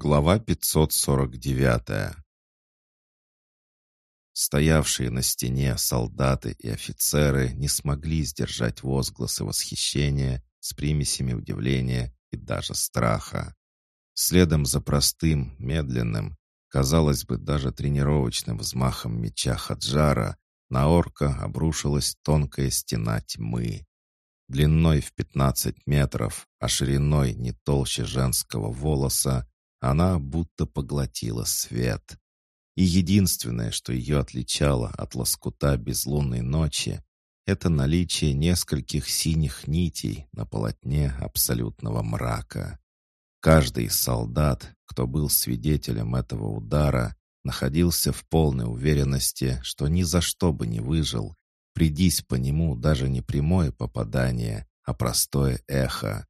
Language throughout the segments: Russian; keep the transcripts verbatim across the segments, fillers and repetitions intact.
Глава пятьсот сорок девять. Стоявшие на стене солдаты и офицеры не смогли сдержать возгласы восхищения с примесями удивления и даже страха. Следом за простым, медленным, казалось бы, даже тренировочным взмахом меча Хаджара на орка обрушилась тонкая стена тьмы. Длиной в пятнадцать метров, а шириной не толще женского волоса, она будто поглотила свет. И единственное, что ее отличало от лоскута безлунной ночи, это наличие нескольких синих нитей на полотне абсолютного мрака. Каждый из солдат, кто был свидетелем этого удара, находился в полной уверенности, что ни за что бы не выжил, придись по нему даже не прямое попадание, а простое эхо.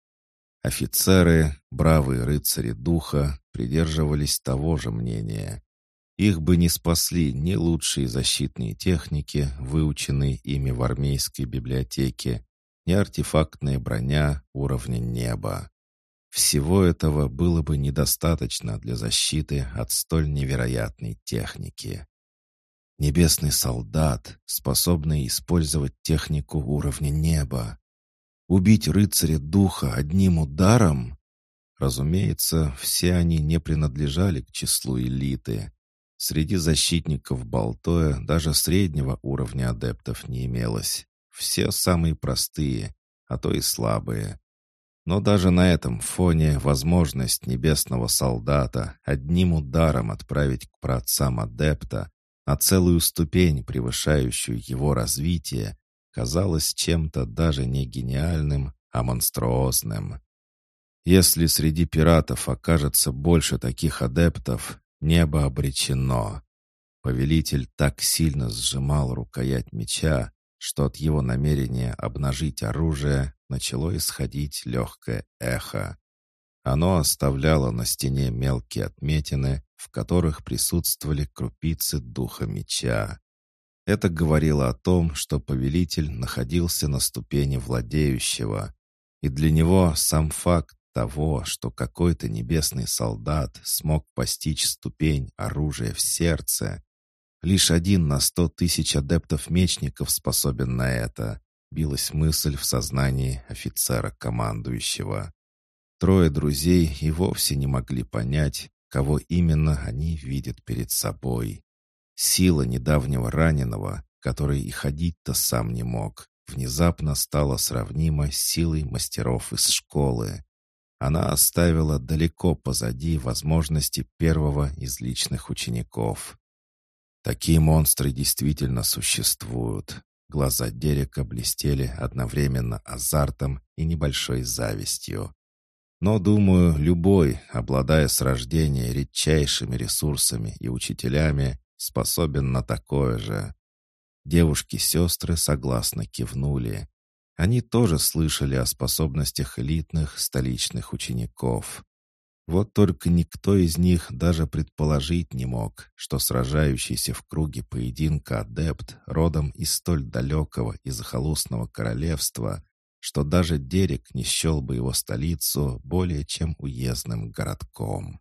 Офицеры, бравые рыцари духа, придерживались того же мнения. Их бы не спасли ни лучшие защитные техники, выученные ими в армейской библиотеке, ни артефактная броня уровня неба. Всего этого было бы недостаточно для защиты от столь невероятной техники. Небесный солдат, способный использовать технику уровня неба. Убить рыцаря духа одним ударом? Разумеется, все они не принадлежали к числу элиты. Среди защитников Балтоя даже среднего уровня адептов не имелось. Все самые простые, а то и слабые. Но даже на этом фоне возможность небесного солдата одним ударом отправить к праотцам адепта на целую ступень, превышающую его развитие, казалось чем-то даже не гениальным, а монструозным. Если среди пиратов окажется больше таких адептов, небо обречено. Повелитель так сильно сжимал рукоять меча, что от его намерения обнажить оружие начало исходить легкое эхо. Оно оставляло на стене мелкие отметины, в которых присутствовали крупицы духа меча. Это говорило о том, что повелитель находился на ступени владеющего, и для него сам факт того, что какой-то небесный солдат смог постичь ступень оружия в сердце. Лишь один на сто тысяч адептов-мечников способен на это, билась мысль в сознании офицера-командующего. Трое друзей и вовсе не могли понять, кого именно они видят перед собой. Сила недавнего раненого, который и ходить-то сам не мог, внезапно стала сравнима с силой мастеров из школы. Она оставила далеко позади возможности первого из личных учеников. Такие монстры действительно существуют. Глаза Дерека блестели одновременно азартом и небольшой завистью. Но, думаю, любой, обладая с рождения редчайшими ресурсами и учителями, способен на такое же. Девушки-сестры согласно кивнули. Они тоже слышали о способностях элитных столичных учеников. Вот только никто из них даже предположить не мог, что сражающийся в круге поединка адепт родом из столь далекого и захолустного королевства, что даже Дерек не счел бы его столицу более чем уездным городком.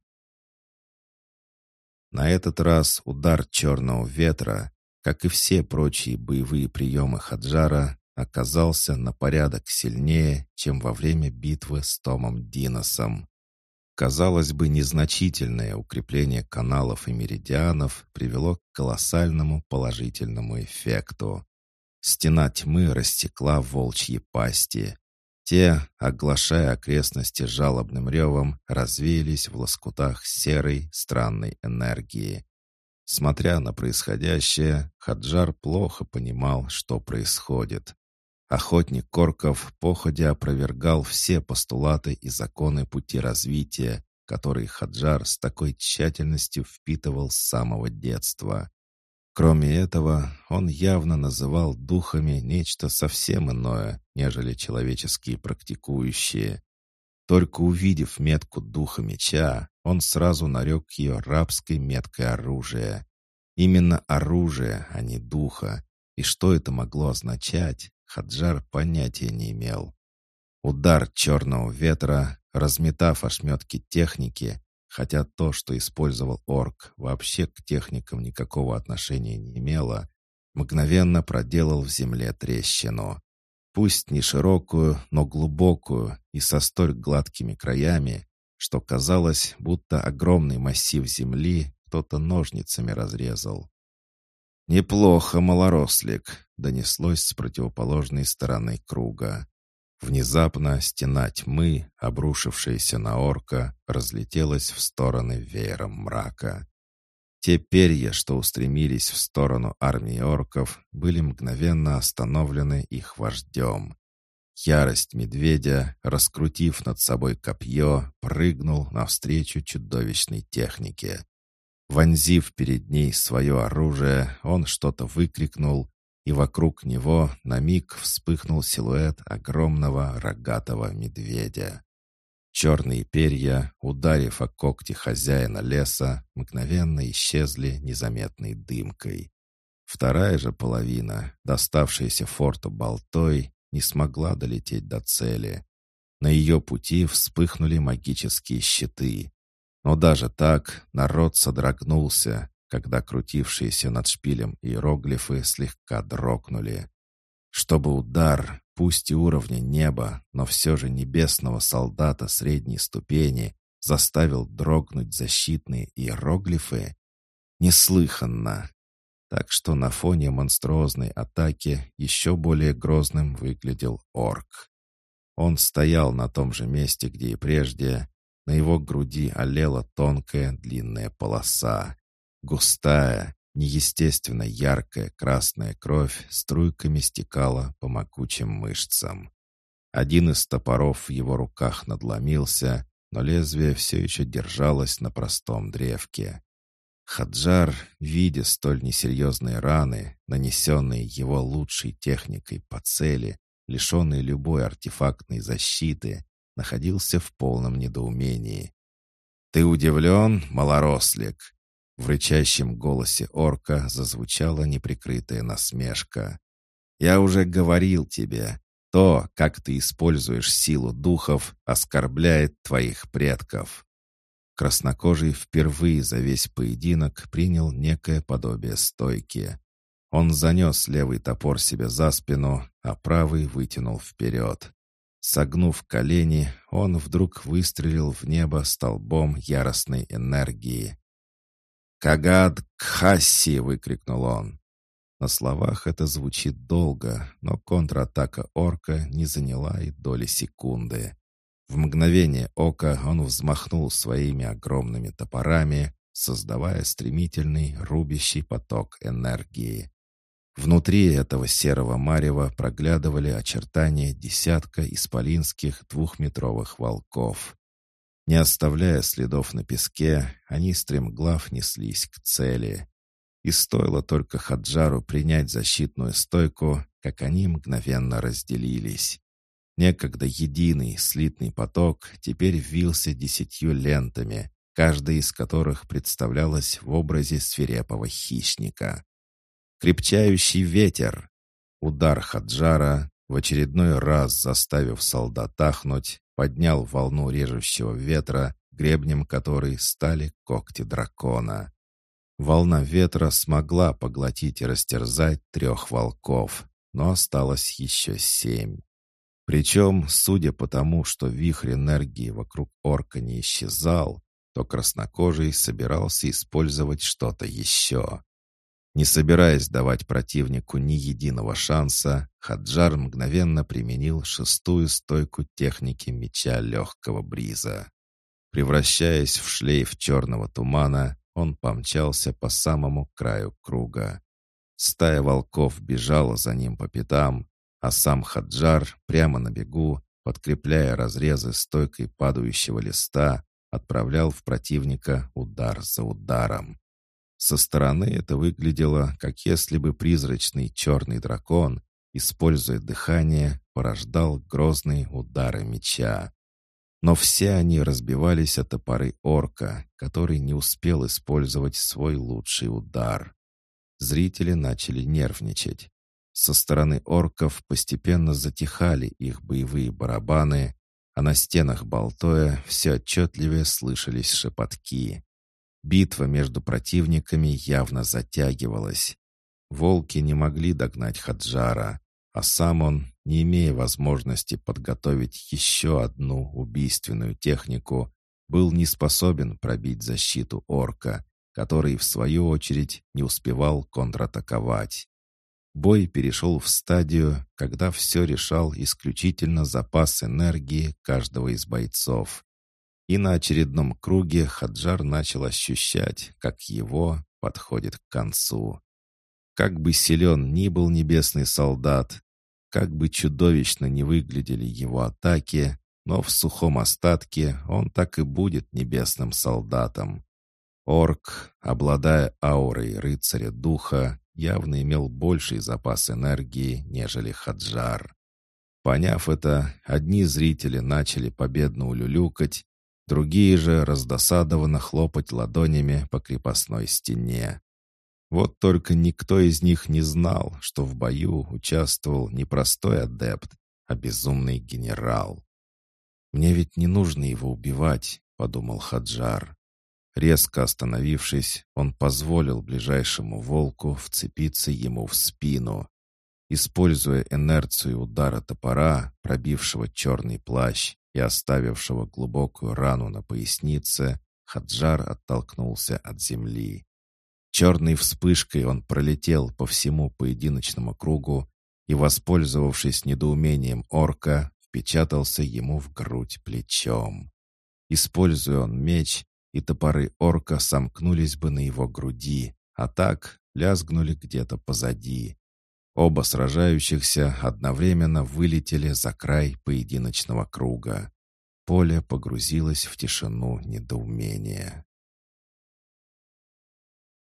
На этот раз удар черного ветра, как и все прочие боевые приемы Хаджара, оказался на порядок сильнее, чем во время битвы с Томом Диносом. Казалось бы, незначительное укрепление каналов и меридианов привело к колоссальному положительному эффекту. Стена тьмы рассекла волчьи пасти. Те, оглашая окрестности жалобным ревом, развеялись в лоскутах серой, странной энергии. Смотря на происходящее, Хаджар плохо понимал, что происходит. Охотник Корков походя опровергал все постулаты и законы пути развития, которые Хаджар с такой тщательностью впитывал с самого детства. Кроме этого, он явно называл духами нечто совсем иное, нежели человеческие практикующие. Только увидев метку духа меча, он сразу нарек ее рабской меткой оружия. Именно оружие, а не духа. И что это могло означать, Хаджар понятия не имел. Удар черного ветра, разметав ошметки техники, хотя то, что использовал орк, вообще к техникам никакого отношения не имело, мгновенно проделал в земле трещину. Пусть не широкую, но глубокую и со столь гладкими краями, что казалось, будто огромный массив земли кто-то ножницами разрезал. «Неплохо, малорослик», — донеслось с противоположной стороны круга. Внезапно стена тьмы, обрушившаяся на орка, разлетелась в стороны веером мрака. Те перья, что устремились в сторону армии орков, были мгновенно остановлены их вождем. Ярость медведя, раскрутив над собой копье, прыгнул навстречу чудовищной технике. Вонзив перед ней свое оружие, он что-то выкрикнул, и вокруг него на миг вспыхнул силуэт огромного рогатого медведя. Черные перья, ударив о когти хозяина леса, мгновенно исчезли незаметной дымкой. Вторая же половина, доставшаяся форту болтой, не смогла долететь до цели. На ее пути вспыхнули магические щиты. Но даже так народ содрогнулся, когда крутившиеся над шпилем иероглифы слегка дрогнули. Чтобы удар, пусть и уровня неба, но все же небесного солдата средней ступени, заставил дрогнуть защитные иероглифы? Неслыханно! Так что на фоне монструозной атаки еще более грозным выглядел орк. Он стоял на том же месте, где и прежде. На его груди олела тонкая длинная полоса. Густая, неестественно яркая красная кровь струйками стекала по могучим мышцам. Один из топоров в его руках надломился, но лезвие все еще держалось на простом древке. Хаджар, видя столь несерьезные раны, нанесенные его лучшей техникой по цели, лишенной любой артефактной защиты, находился в полном недоумении. «Ты удивлен, малорослик?» В рычащем голосе орка зазвучала неприкрытая насмешка. «Я уже говорил тебе, то, как ты используешь силу духов, оскорбляет твоих предков». Краснокожий впервые за весь поединок принял некое подобие стойки. Он занес левый топор себе за спину, а правый вытянул вперед. Согнув колени, он вдруг выстрелил в небо столбом яростной энергии. «Кагад Кхасси!» — выкрикнул он. На словах это звучит долго, но контратака орка не заняла и доли секунды. В мгновение ока он взмахнул своими огромными топорами, создавая стремительный рубящий поток энергии. Внутри этого серого марева проглядывали очертания десятка исполинских двухметровых волков. Не оставляя следов на песке, они стремглав неслись к цели. И стоило только Хаджару принять защитную стойку, как они мгновенно разделились. Некогда единый слитный поток теперь вился десятью лентами, каждая из которых представлялась в образе свирепого хищника. Крепчающий ветер! Удар Хаджара, в очередной раз заставив солдат ахнуть, поднял волну режущего ветра, гребнем которой стали когти дракона. Волна ветра смогла поглотить и растерзать трех волков, но осталось еще семь. Причем, судя по тому, что вихрь энергии вокруг орка не исчезал, то краснокожий собирался использовать что-то еще. Не собираясь давать противнику ни единого шанса, Хаджар мгновенно применил шестую стойку техники меча легкого бриза. Превращаясь в шлейф черного тумана, он помчался по самому краю круга. Стая волков бежала за ним по пятам, а сам Хаджар прямо на бегу, подкрепляя разрезы стойкой падающего листа, отправлял в противника удар за ударом. Со стороны это выглядело, как если бы призрачный черный дракон, используя дыхание, порождал грозные удары меча. Но все они разбивались о топоры орка, который не успел использовать свой лучший удар. Зрители начали нервничать. Со стороны орков постепенно затихали их боевые барабаны, а на стенах Болтоя все отчетливее слышались шепотки. Битва между противниками явно затягивалась. Волки не могли догнать Хаджара, а сам он, не имея возможности подготовить еще одну убийственную технику, был не способен пробить защиту орка, который, в свою очередь, не успевал контратаковать. Бой перешел в стадию, когда все решал исключительно запас энергии каждого из бойцов. И на очередном круге Хаджар начал ощущать, как его подходит к концу. Как бы силен ни был небесный солдат, как бы чудовищно не выглядели его атаки, но в сухом остатке он так и будет небесным солдатом. Орк, обладая аурой рыцаря духа, явно имел больший запас энергии, нежели Хаджар. Поняв это, одни зрители начали победно улюлюкать, другие же раздосадованно хлопать ладонями по крепостной стене. Вот только никто из них не знал, что в бою участвовал не простой адепт, а безумный генерал. «Мне ведь не нужно его убивать», — подумал Хаджар. Резко остановившись, он позволил ближайшему волку вцепиться ему в спину. Используя инерцию удара топора, пробившего черный плащ и оставившего глубокую рану на пояснице, Хаджар оттолкнулся от земли. Черной вспышкой он пролетел по всему поединочному кругу и, воспользовавшись недоумением орка, впечатался ему в грудь плечом. Используя он меч, и топоры орка сомкнулись бы на его груди, а так лязгнули где-то позади. Оба сражающихся одновременно вылетели за край поединочного круга. Поле погрузилось в тишину недоумения.